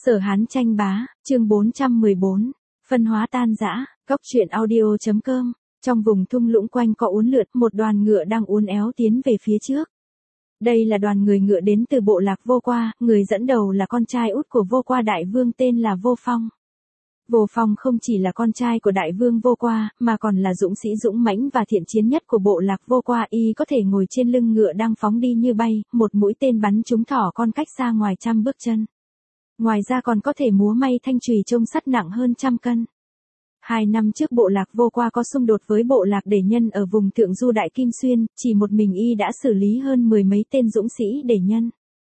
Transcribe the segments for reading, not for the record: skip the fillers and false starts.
Sở Hán tranh bá, chương 414, phân hóa tan rã, góc truyện audio.com. Trong vùng thung lũng quanh co uốn lượn, một đoàn ngựa đang uốn éo tiến về phía trước. Đây là đoàn người ngựa đến từ bộ lạc Vô Qua, người dẫn đầu là con trai út của Vô Qua đại vương tên là Vô Phong. Vô Phong không chỉ là con trai của đại vương Vô Qua, mà còn là dũng sĩ dũng mãnh và thiện chiến nhất của bộ lạc Vô Qua. Y có thể ngồi trên lưng ngựa đang phóng đi như bay, một mũi tên bắn trúng thỏ con cách xa ngoài 100 bước chân. Ngoài ra còn có thể múa may thanh chùy trông sắt nặng hơn 100 cân. 2 năm trước bộ lạc Vô Qua có xung đột với bộ lạc Để Nhân ở vùng thượng du Đại Kim Xuyên, chỉ một mình y đã xử lý hơn 10 mấy tên dũng sĩ Để Nhân.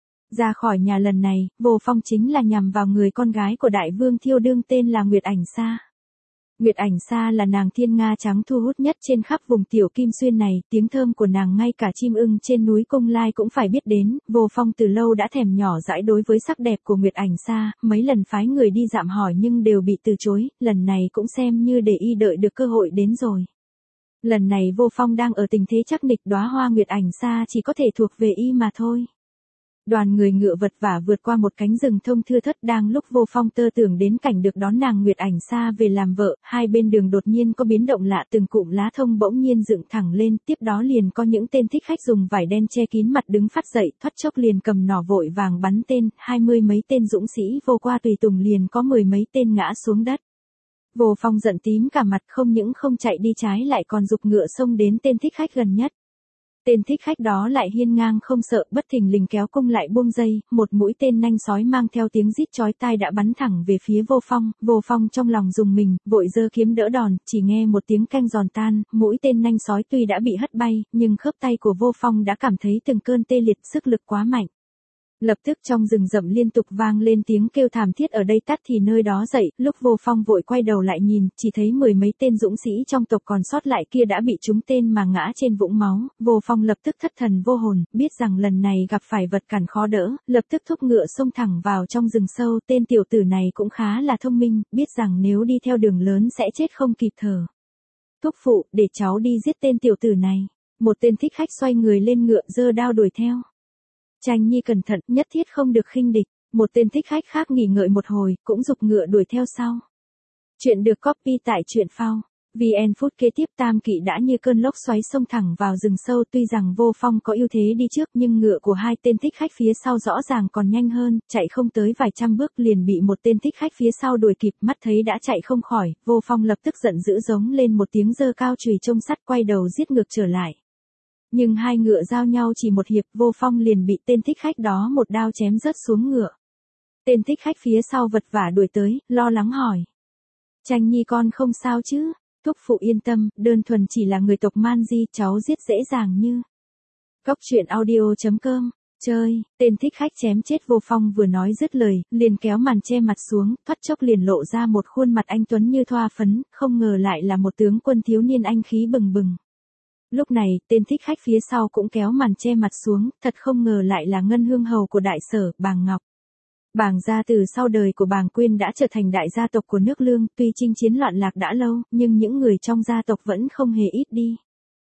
Ra khỏi nhà lần này, Vô Phong chính là nhằm vào người con gái của đại vương Thiêu Đương tên là Nguyệt Ảnh Sa. Nguyệt Ảnh Sa là nàng thiên nga trắng thu hút nhất trên khắp vùng Tiểu Kim Xuyên này, tiếng thơm của nàng ngay cả chim ưng trên núi Cung Lai cũng phải biết đến. Vô Phong từ lâu đã thèm nhỏ dãi đối với sắc đẹp của Nguyệt Ảnh Sa, mấy lần phái người đi dạm hỏi nhưng đều bị từ chối, lần này cũng xem như để y đợi được cơ hội đến rồi. Lần này Vô Phong đang ở tình thế chắc nịch, đóa hoa Nguyệt Ảnh Sa chỉ có thể thuộc về y mà thôi. Đoàn người ngựa vật vả vượt qua một cánh rừng thông thưa thớt, đang lúc Vô Phong tơ tưởng đến cảnh được đón nàng Nguyệt Ảnh Sa về làm vợ, hai bên đường đột nhiên có biến động lạ, từng cụm lá thông bỗng nhiên dựng thẳng lên, tiếp đó liền có những tên thích khách dùng vải đen che kín mặt đứng phát dậy, thoát chốc liền cầm nỏ vội vàng bắn tên, 20 mấy tên dũng sĩ Vô Qua tùy tùng liền có 10 mấy tên ngã xuống đất. Vô Phong giận tím cả mặt, không những không chạy đi trái lại còn giục ngựa xông đến tên thích khách gần nhất. Tên thích khách đó lại hiên ngang không sợ, bất thình lình kéo cung lại buông dây, một mũi tên nanh sói mang theo tiếng rít chói tai đã bắn thẳng về phía Vô Phong. Vô Phong trong lòng rùng mình, vội giơ kiếm đỡ đòn, chỉ nghe một tiếng keng giòn tan, mũi tên nanh sói tuy đã bị hất bay, nhưng khớp tay của Vô Phong đã cảm thấy từng cơn tê liệt, sức lực quá mạnh. Lập tức trong rừng rậm liên tục vang lên tiếng kêu thảm thiết, ở đây tắt thì nơi đó dậy. Lúc Vô Phong vội quay đầu lại nhìn, chỉ thấy 10 mấy tên dũng sĩ trong tộc còn sót lại kia đã bị trúng tên mà ngã trên vũng máu. Vô Phong lập tức thất thần vô hồn, biết rằng lần này gặp phải vật cản khó đỡ, lập tức thúc ngựa xông thẳng vào trong rừng sâu. Tên tiểu tử này cũng khá là thông minh, biết rằng nếu đi theo đường lớn sẽ chết không kịp thở. Thúc phụ, để cháu đi giết tên tiểu tử này. Một tên thích khách xoay người lên ngựa giơ đao đuổi theo. Tranh nhi cẩn thận, nhất thiết không được khinh địch. Một tên thích khách khác nghỉ ngợi một hồi, cũng giục ngựa đuổi theo sau. Chuyện được copy tại truyện phao. VN phút kế tiếp Tam Kỵ đã như cơn lốc xoáy xông thẳng vào rừng sâu, tuy rằng Vô Phong có ưu thế đi trước nhưng ngựa của hai tên thích khách phía sau rõ ràng còn nhanh hơn, chạy không tới vài trăm bước liền bị một tên thích khách phía sau đuổi kịp, mắt thấy đã chạy không khỏi, Vô Phong lập tức giận dữ giống lên một tiếng giơ cao chùy trông sắt quay đầu giết ngược trở lại. Nhưng hai ngựa giao nhau chỉ một hiệp, Vô Phong liền bị tên thích khách đó một đao chém rớt xuống ngựa. Tên thích khách phía sau vật vả đuổi tới, lo lắng hỏi. Tranh nhi con không sao chứ? Thúc phụ yên tâm, đơn thuần chỉ là người tộc Man Di, cháu giết dễ dàng như. Góc truyện audio.com. Chơi, tên thích khách chém chết Vô Phong vừa nói dứt lời, liền kéo màn che mặt xuống, thoát chốc liền lộ ra một khuôn mặt anh tuấn như thoa phấn, không ngờ lại là một tướng quân thiếu niên anh khí bừng bừng. Lúc này, tên thích khách phía sau cũng kéo màn che mặt xuống, thật không ngờ lại là Ngân Hương Hầu của Đại Sở, Bàng Ngọc. Bàng gia từ sau đời của Bàng Quyên đã trở thành đại gia tộc của nước Lương, tuy chinh chiến loạn lạc đã lâu, nhưng những người trong gia tộc vẫn không hề ít đi.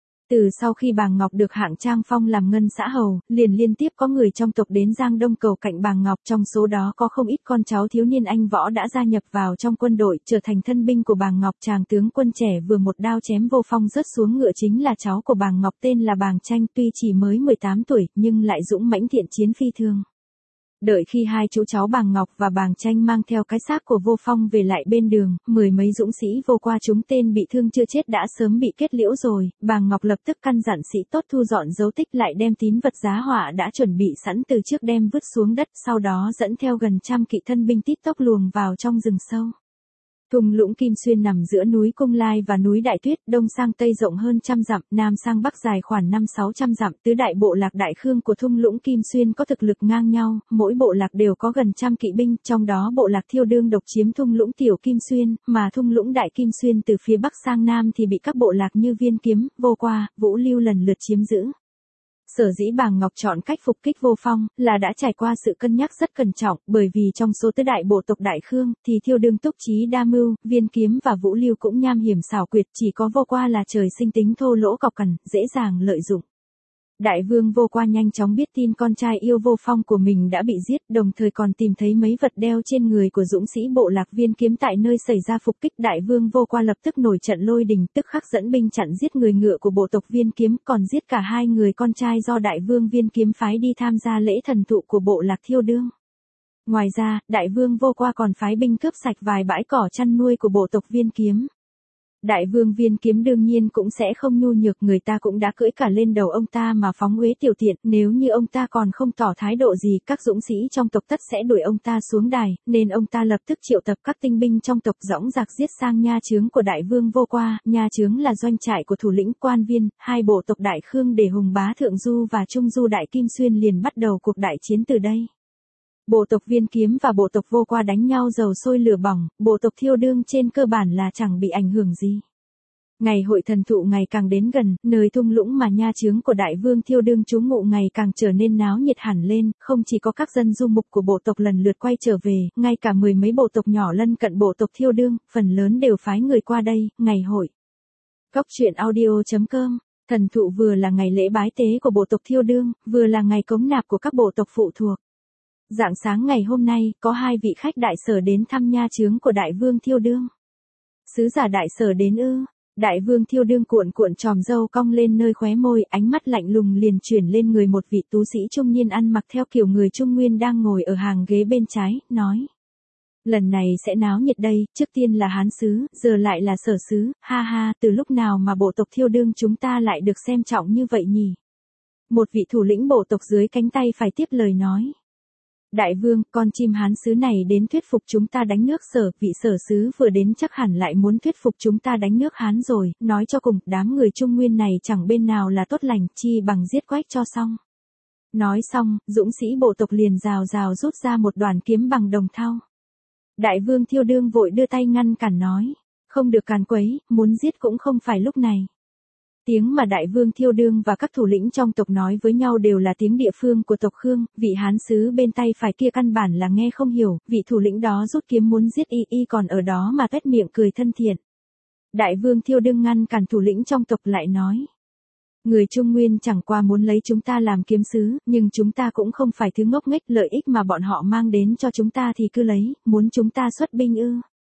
Từ sau khi Bàng Ngọc được hạng trang phong làm Ngân Xã Hầu, liền liên tiếp có người trong tộc đến Giang Đông cầu cạnh Bàng Ngọc, trong số đó có không ít con cháu thiếu niên anh võ đã gia nhập vào trong quân đội, trở thành thân binh của Bàng Ngọc. Chàng tướng quân trẻ vừa một đao chém Vô Phong rớt xuống ngựa chính là cháu của Bàng Ngọc tên là Bàng Tranh, tuy chỉ mới 18 tuổi, nhưng lại dũng mãnh thiện chiến phi thường. Đợi khi hai chú cháu Bàng Ngọc và Bàng Tranh mang theo cái xác của Vô Phong về lại bên đường, 10 mấy dũng sĩ Vô Qua chúng tên bị thương chưa chết đã sớm bị kết liễu rồi. Bàng Ngọc lập tức căn dặn sĩ tốt thu dọn dấu tích lại, đem tín vật giá họa đã chuẩn bị sẵn từ trước đem vứt xuống đất, sau đó dẫn theo gần 100 kỵ thân binh tít tốc luồng vào trong rừng sâu. Thung lũng Kim Xuyên nằm giữa núi Cung Lai và núi Đại Tuyết, đông sang tây rộng hơn 100 dặm, nam sang bắc dài khoảng 500-600 dặm. Tứ đại bộ lạc Đại Khương của thung lũng Kim Xuyên có thực lực ngang nhau, mỗi bộ lạc đều có gần 100 kỵ binh, trong đó bộ lạc Thiêu Đương độc chiếm thung lũng Tiểu Kim Xuyên, mà thung lũng Đại Kim Xuyên từ phía bắc sang nam thì bị các bộ lạc như Viên Kiếm, Vô Qua, Vũ Lưu lần lượt chiếm giữ. Sở dĩ Bàng Ngọc chọn cách phục kích Vô Phong, là đã trải qua sự cân nhắc rất cẩn trọng, bởi vì trong số tứ đại bộ tộc Đại Khương, thì Thiêu Đương túc trí đa mưu, Viên Kiếm và Vũ Lưu cũng nham hiểm xảo quyệt, chỉ có Vô Qua là trời sinh tính thô lỗ cọc cằn, dễ dàng lợi dụng. Đại vương Vô Qua nhanh chóng biết tin con trai yêu Vô Phong của mình đã bị giết, đồng thời còn tìm thấy mấy vật đeo trên người của dũng sĩ bộ lạc Viên Kiếm tại nơi xảy ra phục kích. Đại vương Vô Qua lập tức nổi trận lôi đình, tức khắc dẫn binh chặn giết người ngựa của bộ tộc Viên Kiếm, còn giết cả hai người con trai do đại vương Viên Kiếm phái đi tham gia lễ thần thụ của bộ lạc Thiêu Đương. Ngoài ra, đại vương Vô Qua còn phái binh cướp sạch vài bãi cỏ chăn nuôi của bộ tộc Viên Kiếm. Đại vương Viên Kiếm đương nhiên cũng sẽ không nhu nhược, người ta cũng đã cưỡi cả lên đầu ông ta mà phóng uế tiểu tiện, nếu như ông ta còn không tỏ thái độ gì, các dũng sĩ trong tộc tất sẽ đuổi ông ta xuống đài, nên ông ta lập tức triệu tập các tinh binh trong tộc dõng dạc giết sang nha chướng của đại vương Vô Qua. Nha chướng là doanh trại của thủ lĩnh quan viên, hai bộ tộc Đại Khương để Hùng Bá Thượng Du và Trung Du Đại Kim Xuyên liền bắt đầu cuộc đại chiến từ đây. Bộ tộc Viên Kiếm và bộ tộc Vô Qua đánh nhau dầu sôi lửa bỏng, bộ tộc Thiêu Đương trên cơ bản là chẳng bị ảnh hưởng gì. Ngày hội thần thụ ngày càng đến gần, nơi thung lũng mà nha chướng của đại vương Thiêu Đương trú ngụ ngày càng trở nên náo nhiệt hẳn lên, không chỉ có các dân du mục của bộ tộc lần lượt quay trở về, ngay cả mười mấy bộ tộc nhỏ lân cận bộ tộc Thiêu Đương, phần lớn đều phái người qua đây, ngày hội. Góc truyện audio.com. Thần thụ vừa là ngày lễ bái tế của bộ tộc Thiêu Đương, vừa là ngày cống nạp của các bộ tộc phụ thuộc. Rạng sáng ngày hôm nay, có hai vị khách đại sở đến thăm nha chướng của đại vương Thiêu Đương. Sứ giả đại sở đến ư? Đại vương Thiêu Đương cuộn cuộn tròm râu cong lên nơi khóe môi, ánh mắt lạnh lùng liền chuyển lên người một vị tú sĩ trung niên ăn mặc theo kiểu người Trung Nguyên đang ngồi ở hàng ghế bên trái, nói. Lần này sẽ náo nhiệt đây, trước tiên là Hán sứ, giờ lại là Sở sứ, ha ha, từ lúc nào mà bộ tộc Thiêu Đương chúng ta lại được xem trọng như vậy nhỉ? Một vị thủ lĩnh bộ tộc dưới cánh tay phải tiếp lời nói. Đại vương, con chim Hán sứ này đến thuyết phục chúng ta đánh nước Sở, vị Sở sứ vừa đến chắc hẳn lại muốn thuyết phục chúng ta đánh nước Hán rồi, nói cho cùng, đám người Trung Nguyên này chẳng bên nào là tốt lành, chi bằng giết quách cho xong. Nói xong, dũng sĩ bộ tộc liền rào rào rút ra một đoàn kiếm bằng đồng thau. Đại vương Thiêu Đương vội đưa tay ngăn cản nói, không được càn quấy, muốn giết cũng không phải lúc này. Tiếng mà đại vương Thiêu Đương và các thủ lĩnh trong tộc nói với nhau đều là tiếng địa phương của tộc Khương, vị Hán sứ bên tay phải kia căn bản là nghe không hiểu, vị thủ lĩnh đó rút kiếm muốn giết y còn ở đó mà tuét miệng cười thân thiện. Đại vương Thiêu Đương ngăn cản thủ lĩnh trong tộc lại nói. Người Trung Nguyên chẳng qua muốn lấy chúng ta làm kiếm sứ, nhưng chúng ta cũng không phải thứ ngốc nghếch, lợi ích mà bọn họ mang đến cho chúng ta thì cứ lấy, muốn chúng ta xuất binh ư?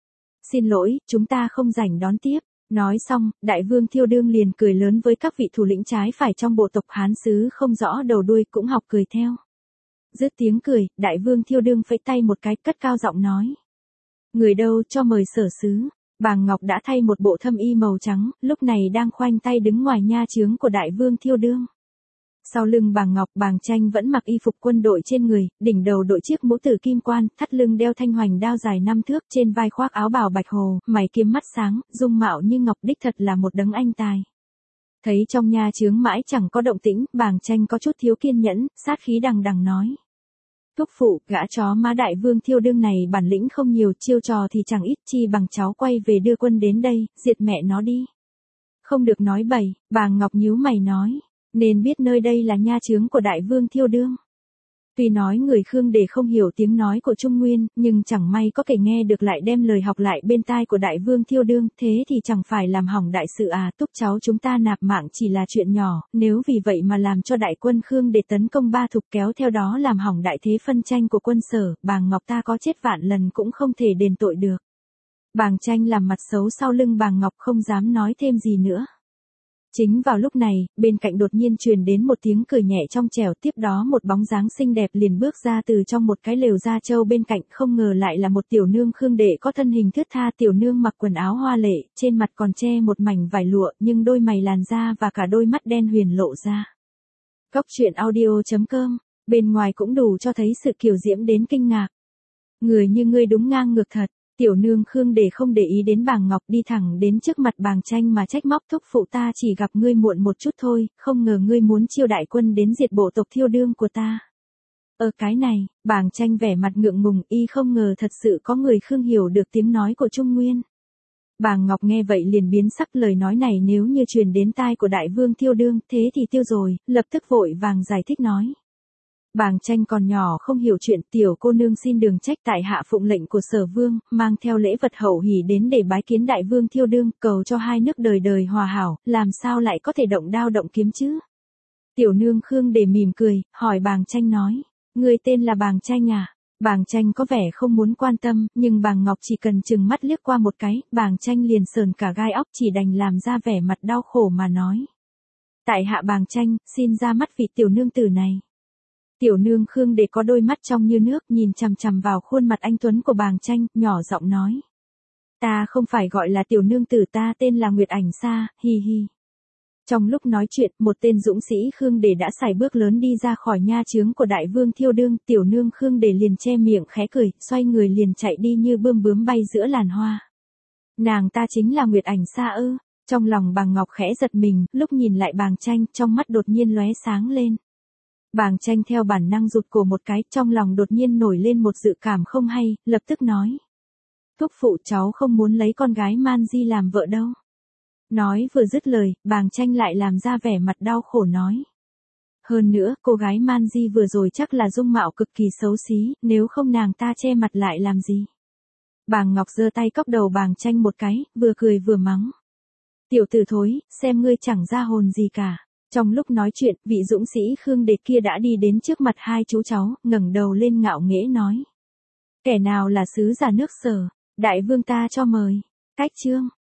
Xin lỗi, chúng ta không rảnh đón tiếp. Nói xong, đại vương Thiêu Đương liền cười lớn với các vị thủ lĩnh trái phải trong bộ tộc Hán sứ không rõ đầu đuôi cũng học cười theo. Dứt tiếng cười, đại vương Thiêu Đương phẩy tay một cái, cất cao giọng nói. Người đâu cho mời Sở sứ. Bàng Ngọc đã thay một bộ thâm y màu trắng, lúc này đang khoanh tay đứng ngoài nha chướng của đại vương Thiêu Đương. Sau lưng Bàng Ngọc, Bàng Tranh vẫn mặc y phục quân đội trên người, đỉnh đầu đội chiếc mũ tử kim quan, thắt lưng đeo thanh hoành đao dài 5 thước, trên vai khoác áo bào bạch hồ, mày kiếm mắt sáng, dung mạo như ngọc, đích thật là một đấng anh tài. Thấy trong nha chướng mãi chẳng có động tĩnh, Bàng Tranh có chút thiếu kiên nhẫn, sát khí đằng đằng nói. Thúc phụ, gã chó má đại vương Thiêu Đương này bản lĩnh không nhiều, chiêu trò thì chẳng ít, chi bằng cháu quay về đưa quân đến đây, diệt mẹ nó đi. Không được nói bậy, Bàng Ngọc nhíu mày nói. Nên biết nơi đây là nha chướng của đại vương Thiêu Đương. Tuy nói người Khương để không hiểu tiếng nói của Trung Nguyên, nhưng chẳng may có kẻ nghe được lại đem lời học lại bên tai của đại vương Thiêu Đương, thế thì chẳng phải làm hỏng đại sự à? Túc cháu chúng ta nạp mạng chỉ là chuyện nhỏ, nếu vì vậy mà làm cho đại quân Khương để tấn công Ba Thục, kéo theo đó làm hỏng đại thế phân tranh của quân Sở, Bàng Ngọc ta có chết vạn lần cũng không thể đền tội được. Bàng Tranh làm mặt xấu sau lưng Bàng Ngọc không dám nói thêm gì nữa. Chính vào lúc này, bên cạnh đột nhiên truyền đến một tiếng cười nhẹ trong trẻo, tiếp đó một bóng dáng xinh đẹp liền bước ra từ trong một cái lều da trâu bên cạnh, không ngờ lại là một tiểu nương Khương đệ có thân hình thướt tha. Tiểu nương mặc quần áo hoa lệ, trên mặt còn che một mảnh vải lụa, nhưng đôi mày làn da và cả đôi mắt đen huyền lộ ra. Góc truyện audio.com, bên ngoài cũng đủ cho thấy sự kiều diễm đến kinh ngạc. Người như ngươi đúng ngang ngược thật. Tiểu nương Khương để không để ý đến Bàng Ngọc, đi thẳng đến trước mặt Bàng Tranh mà trách móc. Thúc phụ, ta chỉ gặp ngươi muộn một chút thôi, không ngờ ngươi muốn chiêu đại quân đến diệt bộ tộc Thiêu Đương của ta. Cái này, Bàng Tranh vẻ mặt ngượng ngùng, y không ngờ thật sự có người Khương hiểu được tiếng nói của Trung Nguyên. Bàng Ngọc nghe vậy liền biến sắc, lời nói này nếu như truyền đến tai của đại vương Thiêu Đương, thế thì tiêu rồi, lập tức vội vàng giải thích nói. Bàng Tranh còn nhỏ không hiểu chuyện, tiểu cô nương xin đường trách, tại hạ phụng lệnh của Sở vương, mang theo lễ vật hậu hỷ đến để bái kiến đại vương Thiêu Đương, cầu cho hai nước đời đời hòa hảo, làm sao lại có thể động đao động kiếm chứ? Tiểu nương Khương để mỉm cười, hỏi Bàng Tranh nói. Người tên là Bàng Tranh à? Bàng Tranh có vẻ không muốn quan tâm, nhưng Bàng Ngọc chỉ cần chừng mắt liếc qua một cái, Bàng Tranh liền sờn cả gai óc, chỉ đành làm ra vẻ mặt đau khổ mà nói. Tại hạ Bàng Tranh, xin ra mắt vị tiểu nương tử này. Tiểu nương Khương để có đôi mắt trong như nước, nhìn chằm chằm vào khuôn mặt anh tuấn của Bàng Tranh, nhỏ giọng nói. Ta không phải gọi là tiểu nương tử, ta tên là Nguyệt Ảnh Sa, hi hi. Trong lúc nói chuyện, một tên dũng sĩ Khương Đề đã sải bước lớn đi ra khỏi nha chướng của đại vương Thiêu Đương, tiểu nương Khương Đề liền che miệng khẽ cười, xoay người liền chạy đi như bươm bướm bay giữa làn hoa. Nàng ta chính là Nguyệt Ảnh Sa ư? Trong lòng Bàng Ngọc khẽ giật mình, lúc nhìn lại Bàng Tranh, trong mắt đột nhiên lóe sáng lên. Bàng Tranh theo bản năng rụt cổ một cái, trong lòng đột nhiên nổi lên một dự cảm không hay, lập tức nói. Thúc phụ, cháu không muốn lấy con gái Man Di làm vợ đâu. Nói vừa dứt lời, Bàng Tranh lại làm ra vẻ mặt đau khổ nói. Hơn nữa, cô gái Man Di vừa rồi chắc là dung mạo cực kỳ xấu xí, nếu không nàng ta che mặt lại làm gì. Bàng Ngọc giơ tay cốc đầu Bàng Tranh một cái, vừa cười vừa mắng. Tiểu tử thối, xem ngươi chẳng ra hồn gì cả. Trong lúc nói chuyện, vị dũng sĩ Khương Đề kia đã đi đến trước mặt hai chú cháu, ngẩng đầu lên ngạo nghễ nói. Kẻ nào là sứ giả nước Sở, đại vương ta cho mời. Cách chương.